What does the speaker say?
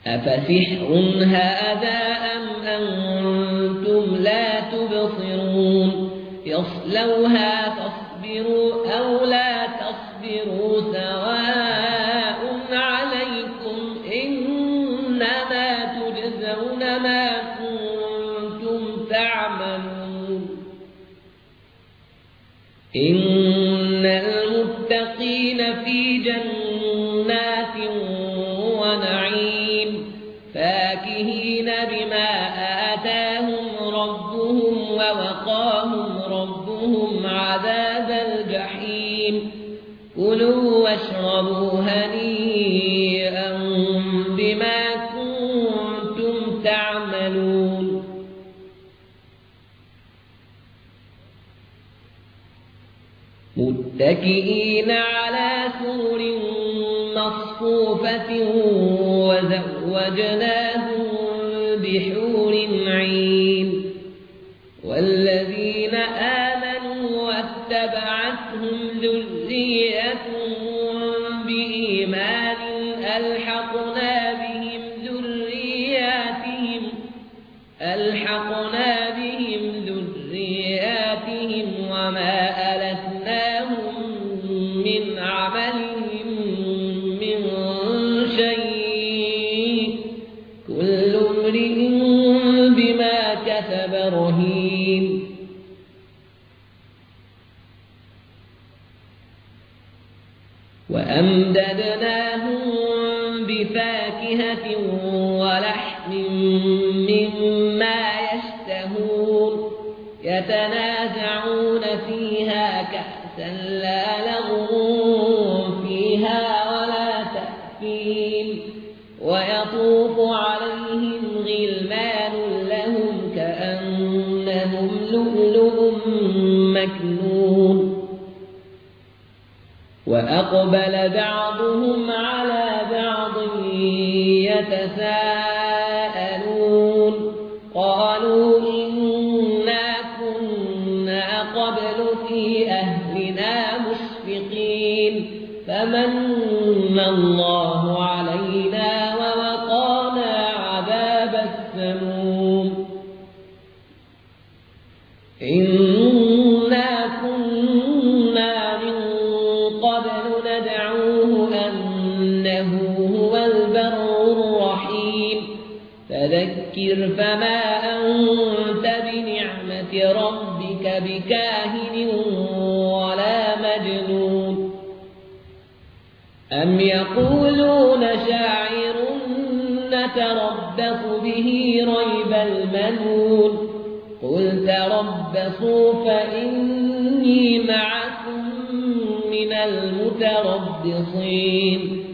أفسحر هذا أم أنتم لا تبصرون يصلوها تصبروا أو لا تصبروا سواء عليكم إنما تجزون ما كنتم تعملون إن المتقين في جنات ونعيم فاكهين بما آتاهم ربهم ووقاهم ربهم عذاب الجحيم كلوا واشربوا هنيئا بما كنتم تعملون متكئين على سرر مصفوفة وزوجناهم بحور عين والذين آمنوا واتبعتهم ذريتهم بإيمان ألحقنا بهم ذرياتهم وما ألتناهم من عملهم من شيء كل امرئ بما كسب رهين وأمددناهم بفاكهة ولحم مما يشتهون يتنازعون فيها كأسا لا لغو فيها ولا تأثيم ويطوف عليهم غلمان لهم كأنهم لؤلؤ مكنون وأقبل بعضهم على بعض يتساءلون قالوا إنا كنا قبل في أهلنا مشفقين فمن الله علينا ووقانا عذاب السموم إنا كنا من قبل ندعوه أنه هو البر الرحيم فذكر فما أنت بنعمة ربك بكاهن ولا مجنون أم يقولون شاعر نتربص به ريب المنون قل تربصوا فإني معكم من المتربصين